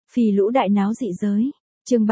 Phì lũ đại náo dị giới. Chương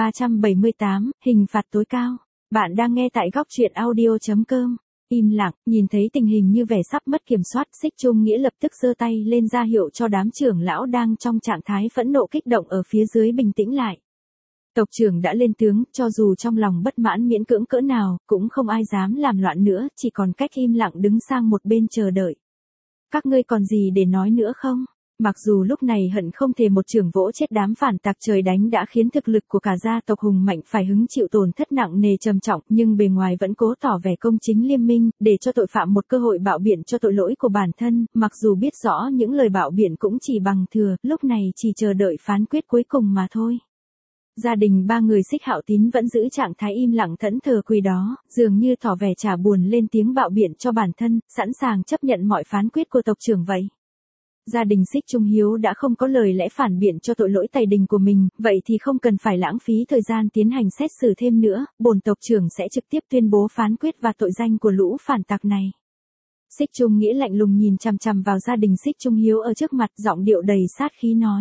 378, hình phạt tối cao. Bạn đang nghe tại góc truyện audio.com. Im lặng, nhìn thấy tình hình như vẻ sắp mất kiểm soát, Xích Trung Nghĩa lập tức giơ tay lên ra hiệu cho đám trưởng lão đang trong trạng thái phẫn nộ kích động ở phía dưới bình tĩnh lại. Tộc trưởng đã lên tiếng, cho dù trong lòng bất mãn miễn cưỡng cỡ nào, cũng không ai dám làm loạn nữa, chỉ còn cách im lặng đứng sang một bên chờ đợi. Các ngươi còn gì để nói nữa không? Mặc dù lúc này hận không thể một trường vỗ chết đám phản tặc trời đánh đã khiến thực lực của cả gia tộc hùng mạnh phải hứng chịu tổn thất nặng nề trầm trọng, nhưng bề ngoài vẫn cố tỏ vẻ công chính liêm minh, để cho tội phạm một cơ hội bạo biện cho tội lỗi của bản thân, mặc dù biết rõ những lời bạo biện cũng chỉ bằng thừa, lúc này chỉ chờ đợi phán quyết cuối cùng mà thôi. Gia đình ba người Xích Hạo Tín vẫn giữ trạng thái im lặng thẫn thờ quỳ đó, dường như tỏ vẻ chả buồn lên tiếng bạo biện cho bản thân, sẵn sàng chấp nhận mọi phán quyết của tộc trưởng vậy. Gia đình Xích Trung Hiếu đã không có lời lẽ phản biện cho tội lỗi tày đình của mình, vậy thì không cần phải lãng phí thời gian tiến hành xét xử thêm nữa, bổn tộc trưởng sẽ trực tiếp tuyên bố phán quyết và tội danh của lũ phản tặc này. Xích Trung Nghĩa lạnh lùng nhìn chằm chằm vào gia đình Xích Trung Hiếu ở trước mặt, giọng điệu đầy sát khí nói.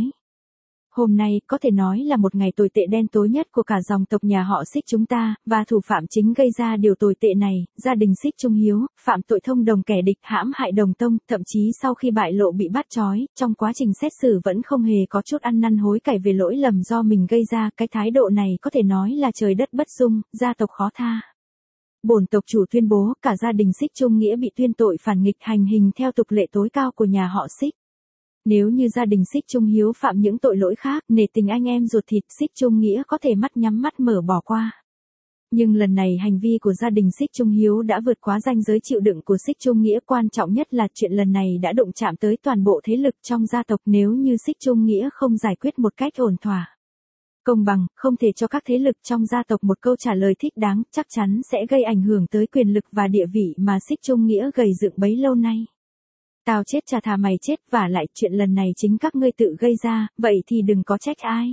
Hôm nay có thể nói là một ngày tồi tệ đen tối nhất của cả dòng tộc nhà họ Xích chúng ta, và thủ phạm chính gây ra điều tồi tệ này, gia đình Xích Trung Hiếu, phạm tội thông đồng kẻ địch, hãm hại đồng tông, thậm chí sau khi bại lộ bị bắt trói, trong quá trình xét xử vẫn không hề có chút ăn năn hối cải về lỗi lầm do mình gây ra, cái thái độ này có thể nói là trời đất bất dung, gia tộc khó tha. Bổn tộc chủ tuyên bố, cả gia đình Xích Trung Nghĩa bị tuyên tội phản nghịch hành hình theo tục lệ tối cao của nhà họ Xích. Nếu như gia đình Xích Trung Hiếu phạm những tội lỗi khác, nể tình anh em ruột thịt, Xích Trung Nghĩa có thể mắt nhắm mắt mở bỏ qua. Nhưng lần này hành vi của gia đình Xích Trung Hiếu đã vượt quá ranh giới chịu đựng của Xích Trung Nghĩa, quan trọng nhất là chuyện lần này đã đụng chạm tới toàn bộ thế lực trong gia tộc, nếu như Xích Trung Nghĩa không giải quyết một cách ổn thỏa, công bằng, không thể cho các thế lực trong gia tộc một câu trả lời thích đáng, chắc chắn sẽ gây ảnh hưởng tới quyền lực và địa vị mà Xích Trung Nghĩa gầy dựng bấy lâu nay. Tao chết chả thà mày chết, và lại chuyện lần này chính các ngươi tự gây ra, vậy thì đừng có trách ai.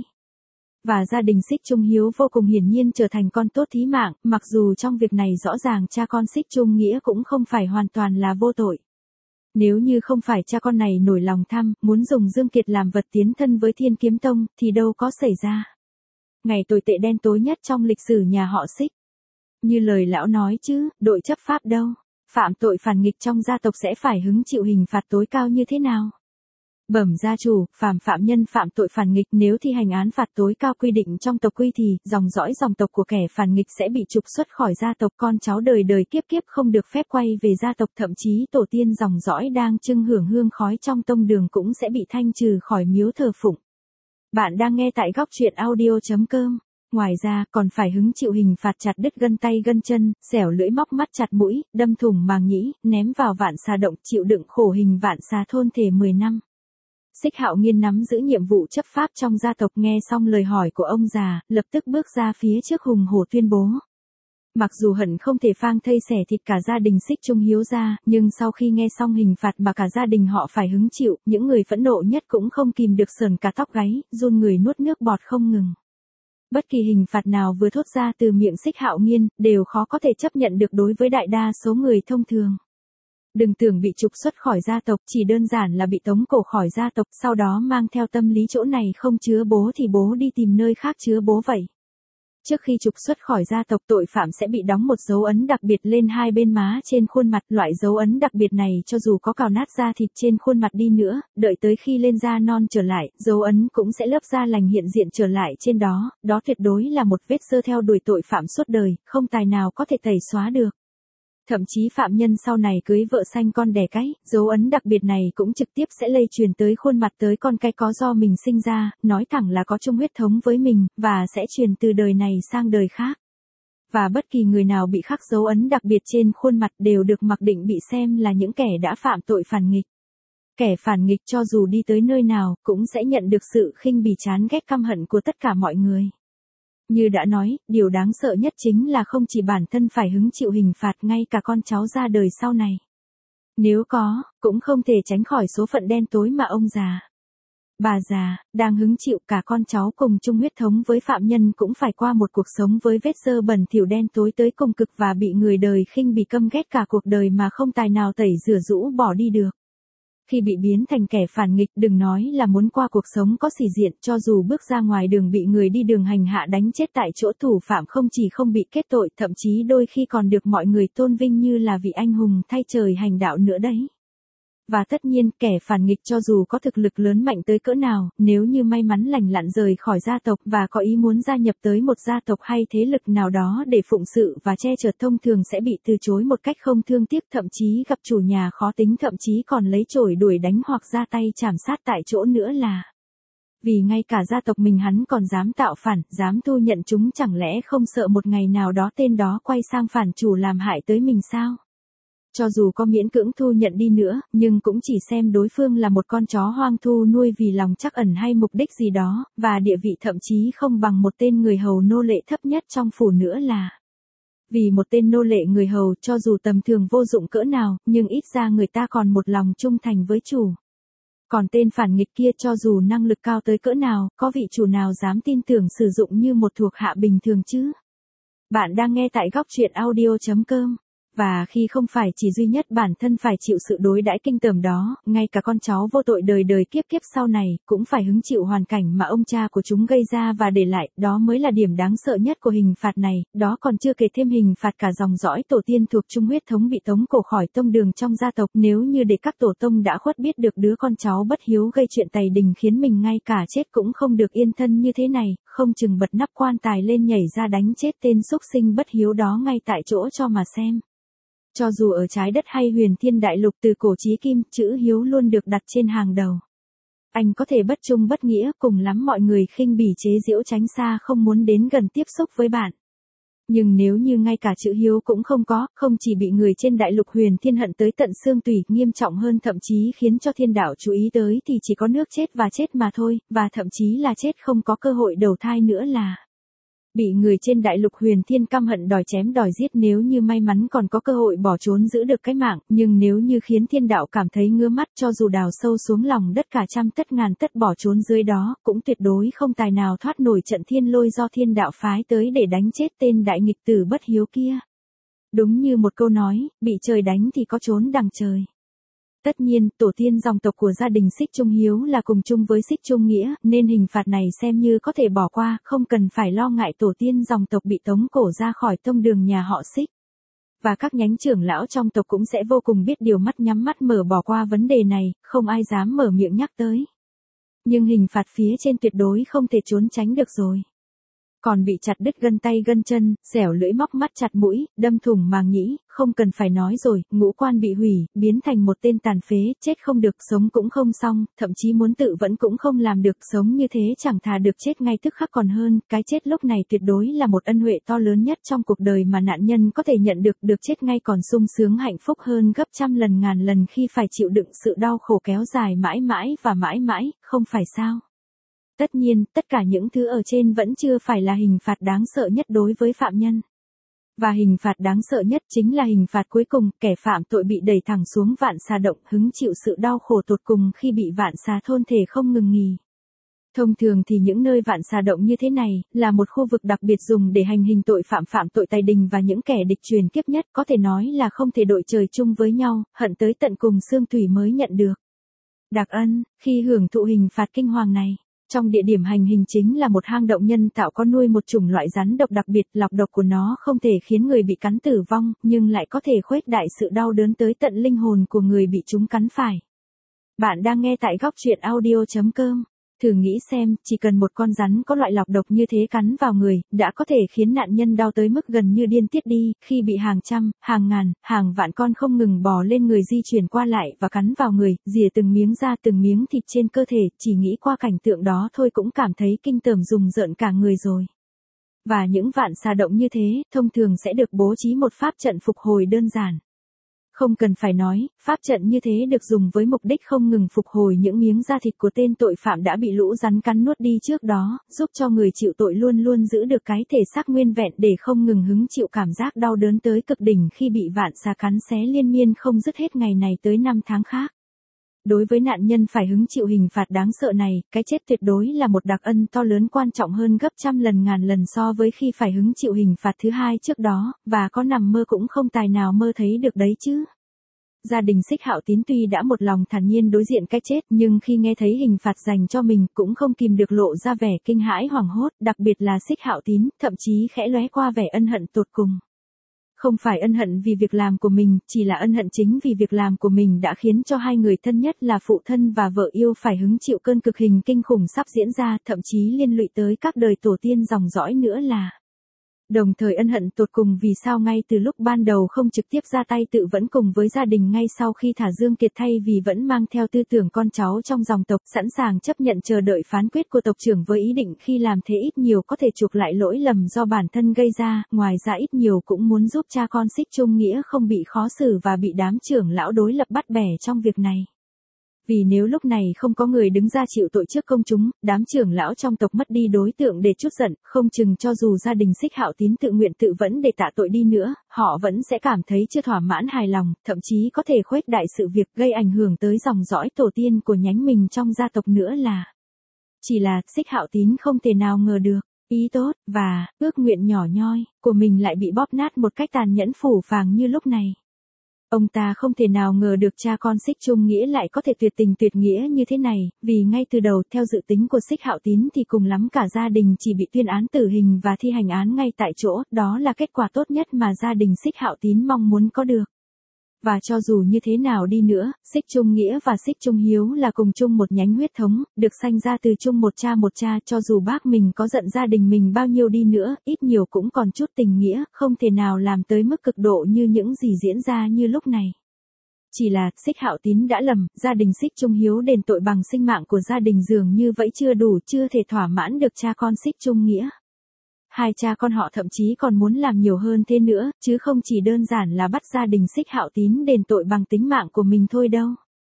Và gia đình Xích Trung Hiếu vô cùng hiển nhiên trở thành con tốt thí mạng, mặc dù trong việc này rõ ràng cha con Xích Trung Nghĩa cũng không phải hoàn toàn là vô tội. Nếu như không phải cha con này nổi lòng tham, muốn dùng Dương Kiệt làm vật tiến thân với Thiên Kiếm Tông, thì đâu có xảy ra ngày tồi tệ đen tối nhất trong lịch sử nhà họ Xích. Như lời lão nói chứ, đội chấp pháp đâu? Phạm tội phản nghịch trong gia tộc sẽ phải hứng chịu hình phạt tối cao như thế nào? Bẩm gia chủ, phạm nhân phạm tội phản nghịch nếu thi hành án phạt tối cao quy định trong tộc quy thì, dòng dõi dòng tộc của kẻ phản nghịch sẽ bị trục xuất khỏi gia tộc, con cháu đời đời kiếp kiếp không được phép quay về gia tộc, thậm chí tổ tiên dòng dõi đang trưng hưởng hương khói trong tông đường cũng sẽ bị thanh trừ khỏi miếu thờ phụng. Bạn đang nghe tại góc truyện audio.com. Ngoài ra, còn phải hứng chịu hình phạt chặt đứt gân tay gân chân, xẻo lưỡi móc mắt chặt mũi, đâm thủng màng nhĩ, ném vào vạn xà động, chịu đựng khổ hình vạn xà thôn thể 10 năm. Xích Hạo Nghiên nắm giữ nhiệm vụ chấp pháp trong gia tộc, nghe xong lời hỏi của ông già, lập tức bước ra phía trước hùng hổ tuyên bố. Mặc dù hận không thể phang thây xẻ thịt cả gia đình Xích Trung Hiếu ra, nhưng sau khi nghe xong hình phạt mà cả gia đình họ phải hứng chịu, những người phẫn nộ nhất cũng không kìm được sờn cả tóc gáy, run người nuốt nước bọt không ngừng. Bất kỳ hình phạt nào vừa thốt ra từ miệng Xích Hạo Nghiên, đều khó có thể chấp nhận được đối với đại đa số người thông thường. Đừng tưởng bị trục xuất khỏi gia tộc, chỉ đơn giản là bị tống cổ khỏi gia tộc, sau đó mang theo tâm lý chỗ này không chứa bố thì bố đi tìm nơi khác chứa bố vậy. Trước khi trục xuất khỏi gia tộc, tội phạm sẽ bị đóng một dấu ấn đặc biệt lên hai bên má trên khuôn mặt, loại dấu ấn đặc biệt này cho dù có cào nát da thịt trên khuôn mặt đi nữa, đợi tới khi lên da non trở lại, dấu ấn cũng sẽ lớp da lành hiện diện trở lại trên đó, đó tuyệt đối là một vết xơ theo đuổi tội phạm suốt đời, không tài nào có thể tẩy xóa được. Thậm chí phạm nhân sau này cưới vợ sanh con đẻ cái, dấu ấn đặc biệt này cũng trực tiếp sẽ lây truyền tới khuôn mặt tới con cái có do mình sinh ra, nói thẳng là có chung huyết thống với mình, và sẽ truyền từ đời này sang đời khác. Và bất kỳ người nào bị khắc dấu ấn đặc biệt trên khuôn mặt đều được mặc định bị xem là những kẻ đã phạm tội phản nghịch. Kẻ phản nghịch cho dù đi tới nơi nào, cũng sẽ nhận được sự khinh bỉ chán ghét căm hận của tất cả mọi người. Như đã nói, điều đáng sợ nhất chính là không chỉ bản thân phải hứng chịu hình phạt, ngay cả con cháu ra đời sau này. Nếu có, cũng không thể tránh khỏi số phận đen tối mà ông già, bà già, đang hứng chịu, cả con cháu cùng chung huyết thống với phạm nhân cũng phải qua một cuộc sống với vết dơ bẩn thỉu đen tối tới cùng cực và bị người đời khinh bỉ căm ghét cả cuộc đời mà không tài nào tẩy rửa rũ bỏ đi được. Khi bị biến thành kẻ phản nghịch, đừng nói là muốn qua cuộc sống có sĩ diện, cho dù bước ra ngoài đường bị người đi đường hành hạ đánh chết tại chỗ, thủ phạm không chỉ không bị kết tội, thậm chí đôi khi còn được mọi người tôn vinh như là vị anh hùng thay trời hành đạo nữa đấy. Và tất nhiên, kẻ phản nghịch cho dù có thực lực lớn mạnh tới cỡ nào, nếu như may mắn lành lặn rời khỏi gia tộc và có ý muốn gia nhập tới một gia tộc hay thế lực nào đó để phụng sự và che chở, thông thường sẽ bị từ chối một cách không thương tiếc, thậm chí gặp chủ nhà khó tính, thậm chí còn lấy chổi đuổi đánh hoặc ra tay chảm sát tại chỗ nữa là. Vì ngay cả gia tộc mình hắn còn dám tạo phản, dám thu nhận chúng, chẳng lẽ không sợ một ngày nào đó tên đó quay sang phản chủ làm hại tới mình sao? Cho dù có miễn cưỡng thu nhận đi nữa, nhưng cũng chỉ xem đối phương là một con chó hoang thu nuôi vì lòng trắc ẩn hay mục đích gì đó, và địa vị thậm chí không bằng một tên người hầu nô lệ thấp nhất trong phủ nữa là. Vì một tên nô lệ người hầu cho dù tầm thường vô dụng cỡ nào, nhưng ít ra người ta còn một lòng trung thành với chủ. Còn tên phản nghịch kia cho dù năng lực cao tới cỡ nào, có vị chủ nào dám tin tưởng sử dụng như một thuộc hạ bình thường chứ? Bạn đang nghe tại góc truyện audio.com. Và khi không phải chỉ duy nhất bản thân phải chịu sự đối đãi kinh tởm đó, ngay cả con cháu vô tội đời đời kiếp kiếp sau này, cũng phải hứng chịu hoàn cảnh mà ông cha của chúng gây ra và để lại, đó mới là điểm đáng sợ nhất của hình phạt này, đó còn chưa kể thêm hình phạt cả dòng dõi tổ tiên thuộc chung huyết thống bị tống cổ khỏi tông đường trong gia tộc, nếu như để các tổ tông đã khuất biết được đứa con cháu bất hiếu gây chuyện tày đình khiến mình ngay cả chết cũng không được yên thân như thế này, không chừng bật nắp quan tài lên nhảy ra đánh chết tên xúc sinh bất hiếu đó ngay tại chỗ cho mà xem. Cho dù ở trái đất hay huyền thiên đại lục, từ cổ chí kim, chữ hiếu luôn được đặt trên hàng đầu. Anh có thể bất trung bất nghĩa, cùng lắm mọi người khinh bỉ chế giễu tránh xa không muốn đến gần tiếp xúc với bạn. Nhưng nếu như ngay cả chữ hiếu cũng không có, không chỉ bị người trên đại lục huyền thiên hận tới tận xương tủy, nghiêm trọng hơn thậm chí khiến cho thiên đạo chú ý tới thì chỉ có nước chết và chết mà thôi, và thậm chí là chết không có cơ hội đầu thai nữa là. Bị người trên đại lục huyền thiên căm hận đòi chém đòi giết, nếu như may mắn còn có cơ hội bỏ trốn giữ được cái mạng, nhưng nếu như khiến thiên đạo cảm thấy ngứa mắt, cho dù đào sâu xuống lòng đất cả trăm tất ngàn tất bỏ trốn dưới đó, cũng tuyệt đối không tài nào thoát nổi trận thiên lôi do thiên đạo phái tới để đánh chết tên đại nghịch tử bất hiếu kia. Đúng như một câu nói, bị trời đánh thì có trốn đằng trời. Tất nhiên, tổ tiên dòng tộc của gia đình Xích Trung Hiếu là cùng chung với Xích Trung Nghĩa, nên hình phạt này xem như có thể bỏ qua, không cần phải lo ngại tổ tiên dòng tộc bị tống cổ ra khỏi tông đường nhà họ Xích. Và các nhánh trưởng lão trong tộc cũng sẽ vô cùng biết điều, mắt nhắm mắt mở bỏ qua vấn đề này, không ai dám mở miệng nhắc tới. Nhưng hình phạt phía trên tuyệt đối không thể trốn tránh được rồi. Còn bị chặt đứt gân tay gân chân, xẻo lưỡi móc mắt chặt mũi, đâm thủng màng nhĩ, không cần phải nói rồi, ngũ quan bị hủy, biến thành một tên tàn phế, chết không được, sống cũng không xong, thậm chí muốn tự vẫn cũng không làm được, sống như thế chẳng thà được chết ngay tức khắc còn hơn, cái chết lúc này tuyệt đối là một ân huệ to lớn nhất trong cuộc đời mà nạn nhân có thể nhận được chết ngay còn sung sướng hạnh phúc hơn gấp trăm lần ngàn lần khi phải chịu đựng sự đau khổ kéo dài mãi mãi và mãi mãi, không phải sao? Tất nhiên, tất cả những thứ ở trên vẫn chưa phải là hình phạt đáng sợ nhất đối với phạm nhân. Và hình phạt đáng sợ nhất chính là hình phạt cuối cùng, kẻ phạm tội bị đẩy thẳng xuống vạn xà động, hứng chịu sự đau khổ tột cùng khi bị vạn xà thôn thể không ngừng nghỉ. Thông thường thì những nơi vạn xà động như thế này, là một khu vực đặc biệt dùng để hành hình tội phạm tội tày đình và những kẻ địch truyền kiếp nhất, có thể nói là không thể đội trời chung với nhau, hận tới tận cùng xương tủy mới nhận được. Đặc Ân, khi hưởng thụ hình phạt kinh hoàng này. Trong địa điểm hành hình chính là một hang động nhân tạo có nuôi một chủng loại rắn độc đặc biệt, lọc độc của nó không thể khiến người bị cắn tử vong, nhưng lại có thể khuếch đại sự đau đớn tới tận linh hồn của người bị chúng cắn phải. Bạn đang nghe tại góc truyện audio.com. Thử nghĩ xem, chỉ cần một con rắn có loại lọc độc như thế cắn vào người, đã có thể khiến nạn nhân đau tới mức gần như điên tiết đi, khi bị hàng trăm, hàng ngàn, hàng vạn con không ngừng bò lên người di chuyển qua lại và cắn vào người, rỉa từng miếng da từng miếng thịt trên cơ thể, chỉ nghĩ qua cảnh tượng đó thôi cũng cảm thấy kinh tởm rùng rợn cả người rồi. Và những vạn xà động như thế, thông thường sẽ được bố trí một pháp trận phục hồi đơn giản. Không cần phải nói, pháp trận như thế được dùng với mục đích không ngừng phục hồi những miếng da thịt của tên tội phạm đã bị lũ rắn cắn nuốt đi trước đó, giúp cho người chịu tội luôn luôn giữ được cái thể xác nguyên vẹn để không ngừng hứng chịu cảm giác đau đớn tới cực đỉnh khi bị vạn xà cắn xé liên miên không dứt hết ngày này tới năm tháng khác. Đối với nạn nhân phải hứng chịu hình phạt đáng sợ này, cái chết tuyệt đối là một đặc ân to lớn quan trọng hơn gấp trăm lần ngàn lần so với khi phải hứng chịu hình phạt thứ hai trước đó, và có nằm mơ cũng không tài nào mơ thấy được đấy chứ. Gia đình Xích Hạo Tín tuy đã một lòng thản nhiên đối diện cái chết, nhưng khi nghe thấy hình phạt dành cho mình cũng không kìm được lộ ra vẻ kinh hãi hoảng hốt, đặc biệt là Xích Hạo Tín, thậm chí khẽ lóe qua vẻ ân hận tột cùng. Không phải ân hận vì việc làm của mình, chỉ là ân hận chính vì việc làm của mình đã khiến cho hai người thân nhất là phụ thân và vợ yêu phải hứng chịu cơn cực hình kinh khủng sắp diễn ra, thậm chí liên lụy tới các đời tổ tiên dòng dõi nữa là. Đồng thời ân hận tột cùng vì sao ngay từ lúc ban đầu không trực tiếp ra tay tự vẫn cùng với gia đình ngay sau khi thả Dương Kiệt thay vì vẫn mang theo tư tưởng con cháu trong dòng tộc sẵn sàng chấp nhận chờ đợi phán quyết của tộc trưởng với ý định khi làm thế ít nhiều có thể chuộc lại lỗi lầm do bản thân gây ra, ngoài ra ít nhiều cũng muốn giúp cha con Xích Trung Nghĩa không bị khó xử và bị đám trưởng lão đối lập bắt bẻ trong việc này. Vì nếu lúc này không có người đứng ra chịu tội trước công chúng, đám trưởng lão trong tộc mất đi đối tượng để trút giận, không chừng cho dù gia đình Xích Hạo Tín tự nguyện tự vẫn để tạ tội đi nữa, họ vẫn sẽ cảm thấy chưa thỏa mãn hài lòng, thậm chí có thể khuếch đại sự việc gây ảnh hưởng tới dòng dõi tổ tiên của nhánh mình trong gia tộc nữa là. Chỉ là Xích Hạo Tín không thể nào ngờ được, ý tốt, và ước nguyện nhỏ nhoi của mình lại bị bóp nát một cách tàn nhẫn phũ phàng như lúc này. Ông ta không thể nào ngờ được cha con Xích Trung Nghĩa lại có thể tuyệt tình tuyệt nghĩa như thế này, vì ngay từ đầu theo dự tính của Xích Hạo Tín thì cùng lắm cả gia đình chỉ bị tuyên án tử hình và thi hành án ngay tại chỗ, đó là kết quả tốt nhất mà gia đình Xích Hạo Tín mong muốn có được. Và cho dù như thế nào đi nữa, Xích Trung Nghĩa và Xích Trung Hiếu là cùng chung một nhánh huyết thống, được sanh ra từ chung một cha, cho dù bác mình có giận gia đình mình bao nhiêu đi nữa, ít nhiều cũng còn chút tình nghĩa, không thể nào làm tới mức cực độ như những gì diễn ra như lúc này. Chỉ là, Xích Hạo Tín đã lầm, gia đình Xích Trung Hiếu đền tội bằng sinh mạng của gia đình dường như vẫn chưa đủ, chưa thể thỏa mãn được cha con Xích Trung Nghĩa. Hai cha con họ thậm chí còn muốn làm nhiều hơn thế nữa, chứ không chỉ đơn giản là bắt gia đình Xích Hạo Tín đền tội bằng tính mạng của mình thôi đâu.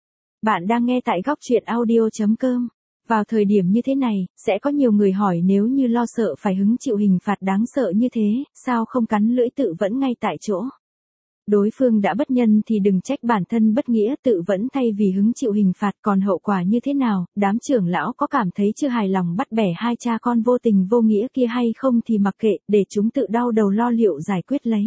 Bạn đang nghe tại góc truyện audio.com. Vào thời điểm như thế này, sẽ có nhiều người hỏi nếu như lo sợ phải hứng chịu hình phạt đáng sợ như thế, sao không cắn lưỡi tự vẫn ngay tại chỗ? Đối phương đã bất nhân thì đừng trách bản thân bất nghĩa tự vẫn thay vì hứng chịu hình phạt, còn hậu quả như thế nào, đám trưởng lão có cảm thấy chưa hài lòng bắt bẻ hai cha con vô tình vô nghĩa kia hay không thì mặc kệ, để chúng tự đau đầu lo liệu giải quyết lấy.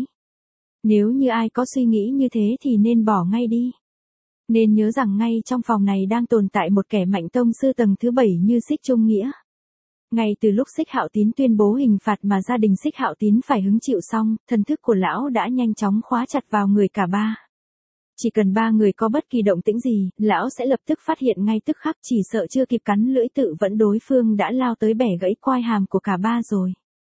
Nếu như ai có suy nghĩ như thế thì nên bỏ ngay đi. Nên nhớ rằng ngay trong phòng này đang tồn tại một kẻ mạnh tông sư tầng thứ 7 như Xích Trung Nghĩa. Ngay từ lúc Xích Hạo Tín tuyên bố hình phạt mà gia đình Xích Hạo Tín phải hứng chịu xong, thần thức của lão đã nhanh chóng khóa chặt vào người cả ba. Chỉ cần ba người có bất kỳ động tĩnh gì, lão sẽ lập tức phát hiện ngay tức khắc, chỉ sợ chưa kịp cắn lưỡi tự vẫn đối phương đã lao tới bẻ gãy quai hàm của cả ba rồi.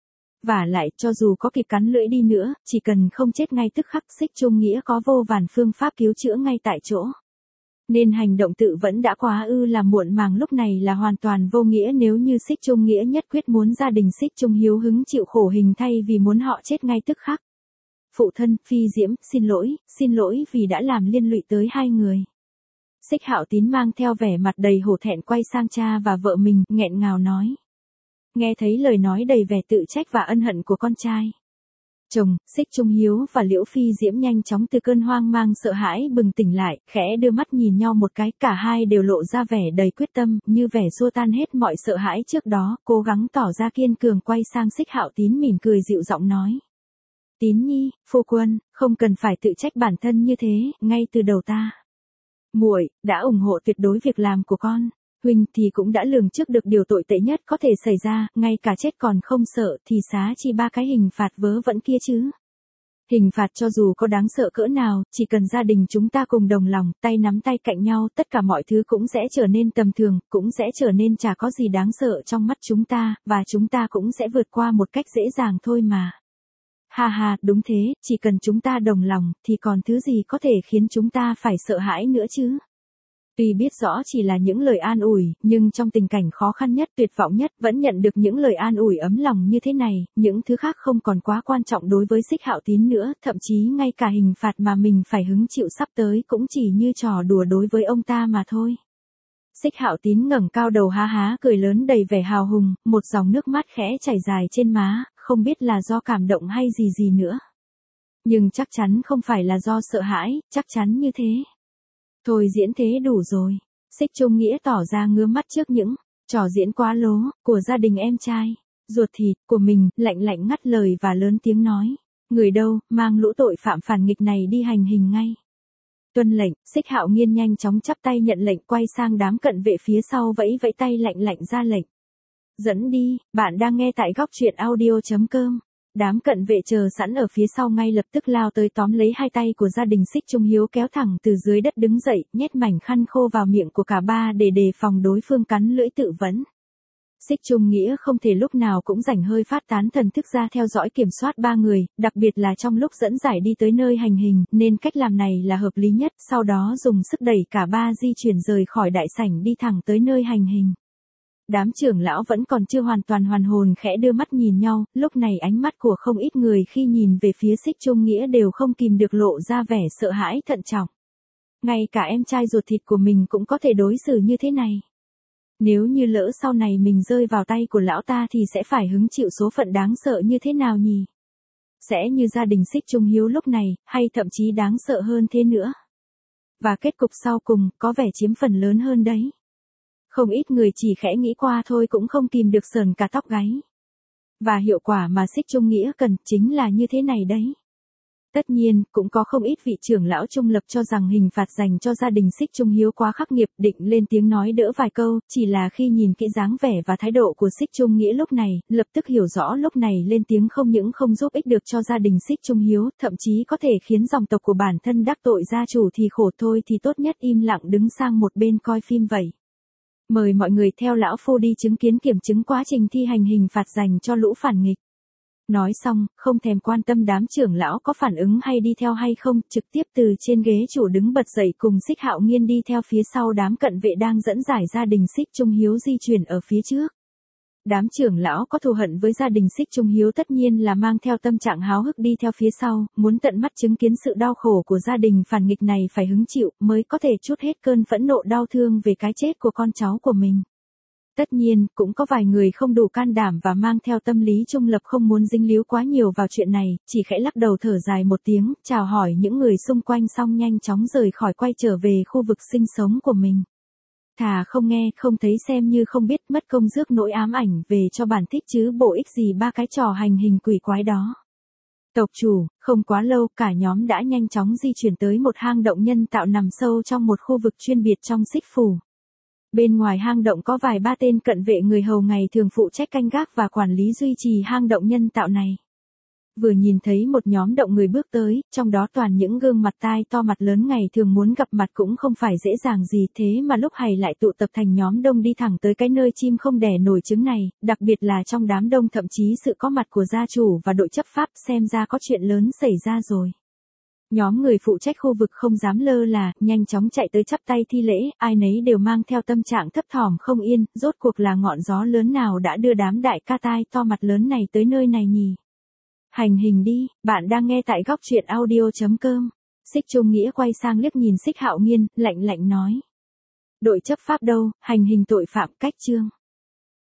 Vả lại, cho dù có kịp cắn lưỡi đi nữa, chỉ cần không chết ngay tức khắc, Xích Trung Nghĩa có vô vàn phương pháp cứu chữa ngay tại chỗ. Nên hành động tự vẫn đã quá là muộn màng lúc này là hoàn toàn vô nghĩa nếu như Xích Trung Nghĩa nhất quyết muốn gia đình Xích Trung Hiếu hứng chịu khổ hình thay vì muốn họ chết ngay tức khắc. Phụ thân, Phi Diễm, xin lỗi vì đã làm liên lụy tới hai người. Xích Hạo Tín mang theo vẻ mặt đầy hổ thẹn quay sang cha và vợ mình, nghẹn ngào nói. Nghe thấy lời nói đầy vẻ tự trách và ân hận của con trai. Chồng, Xích Trung Hiếu và Liễu Phi Diễm nhanh chóng từ cơn hoang mang sợ hãi bừng tỉnh lại, khẽ đưa mắt nhìn nhau một cái, cả hai đều lộ ra vẻ đầy quyết tâm, như vẻ xua tan hết mọi sợ hãi trước đó, cố gắng tỏ ra kiên cường quay sang Xích Hạo Tín mỉm cười dịu giọng nói. Tín nhi, phu quân, không cần phải tự trách bản thân như thế, ngay từ đầu muội đã ủng hộ tuyệt đối việc làm của con. Huynh thì cũng đã lường trước được điều tồi tệ nhất có thể xảy ra, ngay cả chết còn không sợ thì xá chi ba cái hình phạt vớ vẩn kia chứ. Hình phạt cho dù có đáng sợ cỡ nào, chỉ cần gia đình chúng ta cùng đồng lòng, tay nắm tay cạnh nhau, tất cả mọi thứ cũng sẽ trở nên tầm thường, cũng sẽ trở nên chả có gì đáng sợ trong mắt chúng ta, và chúng ta cũng sẽ vượt qua một cách dễ dàng thôi mà. Ha ha, đúng thế, chỉ cần chúng ta đồng lòng, thì còn thứ gì có thể khiến chúng ta phải sợ hãi nữa chứ. Tuy biết rõ chỉ là những lời an ủi, nhưng trong tình cảnh khó khăn nhất, tuyệt vọng nhất, vẫn nhận được những lời an ủi ấm lòng như thế này, những thứ khác không còn quá quan trọng đối với Xích Hạo Tín nữa, thậm chí ngay cả hình phạt mà mình phải hứng chịu sắp tới cũng chỉ như trò đùa đối với ông ta mà thôi. Xích Hạo Tín ngẩng cao đầu há há cười lớn đầy vẻ hào hùng, một dòng nước mắt khẽ chảy dài trên má, không biết là do cảm động hay gì nữa. Nhưng chắc chắn không phải là do sợ hãi, chắc chắn như thế. Thôi diễn thế đủ rồi. Xích Trung Nghĩa tỏ ra ngứa mắt trước những trò diễn quá lố của gia đình em trai, ruột thịt của mình, lạnh ngắt lời và lớn tiếng nói. Người đâu, mang lũ tội phạm phản nghịch này đi hành hình ngay. Tuân lệnh, Xích Hạo Nghiên nhanh chóng chắp tay nhận lệnh, quay sang đám cận vệ phía sau vẫy vẫy tay lạnh lạnh ra lệnh. Dẫn đi, bạn đang nghe tại góc truyện audio.com. Đám cận vệ chờ sẵn ở phía sau ngay lập tức lao tới tóm lấy hai tay của gia đình Xích Trung Hiếu kéo thẳng từ dưới đất đứng dậy, nhét mảnh khăn khô vào miệng của cả ba để đề phòng đối phương cắn lưỡi tự vẫn. Xích Trung Nghĩa không thể lúc nào cũng rảnh hơi phát tán thần thức ra theo dõi kiểm soát ba người, đặc biệt là trong lúc dẫn giải đi tới nơi hành hình, nên cách làm này là hợp lý nhất, sau đó dùng sức đẩy cả ba di chuyển rời khỏi đại sảnh đi thẳng tới nơi hành hình. Đám trưởng lão vẫn còn chưa hoàn toàn hoàn hồn khẽ đưa mắt nhìn nhau, lúc này ánh mắt của không ít người khi nhìn về phía Xích Trung Nghĩa đều không kìm được lộ ra vẻ sợ hãi thận trọng. Ngay cả em trai ruột thịt của mình cũng có thể đối xử như thế này. Nếu như lỡ sau này mình rơi vào tay của lão ta thì sẽ phải hứng chịu số phận đáng sợ như thế nào nhỉ? Sẽ như gia đình Xích Trung Hiếu lúc này, hay thậm chí đáng sợ hơn thế nữa. Và kết cục sau cùng có vẻ chiếm phần lớn hơn đấy. Không ít người chỉ khẽ nghĩ qua thôi cũng không kìm được sờn cả tóc gáy. Và hiệu quả mà Xích Trung Nghĩa cần chính là như thế này đấy. Tất nhiên, cũng có không ít vị trưởng lão trung lập cho rằng hình phạt dành cho gia đình Xích Trung Hiếu quá khắc nghiệt, định lên tiếng nói đỡ vài câu, chỉ là khi nhìn kỹ dáng vẻ và thái độ của Xích Trung Nghĩa lúc này, lập tức hiểu rõ lúc này lên tiếng không những không giúp ích được cho gia đình Xích Trung Hiếu, thậm chí có thể khiến dòng tộc của bản thân đắc tội gia chủ thì khổ thôi thì tốt nhất im lặng đứng sang một bên coi phim vậy. Mời mọi người theo lão phu đi chứng kiến kiểm chứng quá trình thi hành hình phạt dành cho lũ phản nghịch. Nói xong, không thèm quan tâm đám trưởng lão có phản ứng hay đi theo hay không, trực tiếp từ trên ghế chủ đứng bật dậy cùng Xích Hạo Nghiên đi theo phía sau đám cận vệ đang dẫn giải gia đình Xích Trung Hiếu di chuyển ở phía trước. Đám trưởng lão có thù hận với gia đình Xích Trung Hiếu tất nhiên là mang theo tâm trạng háo hức đi theo phía sau, muốn tận mắt chứng kiến sự đau khổ của gia đình phản nghịch này phải hứng chịu mới có thể trút hết cơn phẫn nộ đau thương về cái chết của con cháu của mình. Tất nhiên, cũng có vài người không đủ can đảm và mang theo tâm lý trung lập không muốn dính líu quá nhiều vào chuyện này, chỉ khẽ lắc đầu thở dài một tiếng, chào hỏi những người xung quanh xong nhanh chóng rời khỏi quay trở về khu vực sinh sống của mình. Thà không nghe, không thấy xem như không biết, mất công rước nỗi ám ảnh về cho bản thích chứ bổ ích gì ba cái trò hành hình quỷ quái đó. Tộc chủ, không quá lâu cả nhóm đã nhanh chóng di chuyển tới một hang động nhân tạo nằm sâu trong một khu vực chuyên biệt trong Xích Phủ. Bên ngoài hang động có vài ba tên cận vệ người hầu ngày thường phụ trách canh gác và quản lý duy trì hang động nhân tạo này. Vừa nhìn thấy một nhóm động người bước tới, trong đó toàn những gương mặt tai to mặt lớn ngày thường muốn gặp mặt cũng không phải dễ dàng gì, thế mà lúc này lại tụ tập thành nhóm đông đi thẳng tới cái nơi chim không đẻ nổi trứng này, đặc biệt là trong đám đông thậm chí sự có mặt của gia chủ và đội chấp pháp, xem ra có chuyện lớn xảy ra rồi. Nhóm người phụ trách khu vực không dám lơ là, nhanh chóng chạy tới chắp tay thi lễ, ai nấy đều mang theo tâm trạng thấp thỏm không yên, rốt cuộc là ngọn gió lớn nào đã đưa đám đại ca tai to mặt lớn này tới nơi này nhỉ? Hành hình đi, bạn đang nghe tại góc truyện audio.com. Xích Trung Nghĩa quay sang liếc nhìn Xích Hạo Nghiên, lạnh lạnh nói. Đội chấp pháp đâu, hành hình tội phạm cách chương.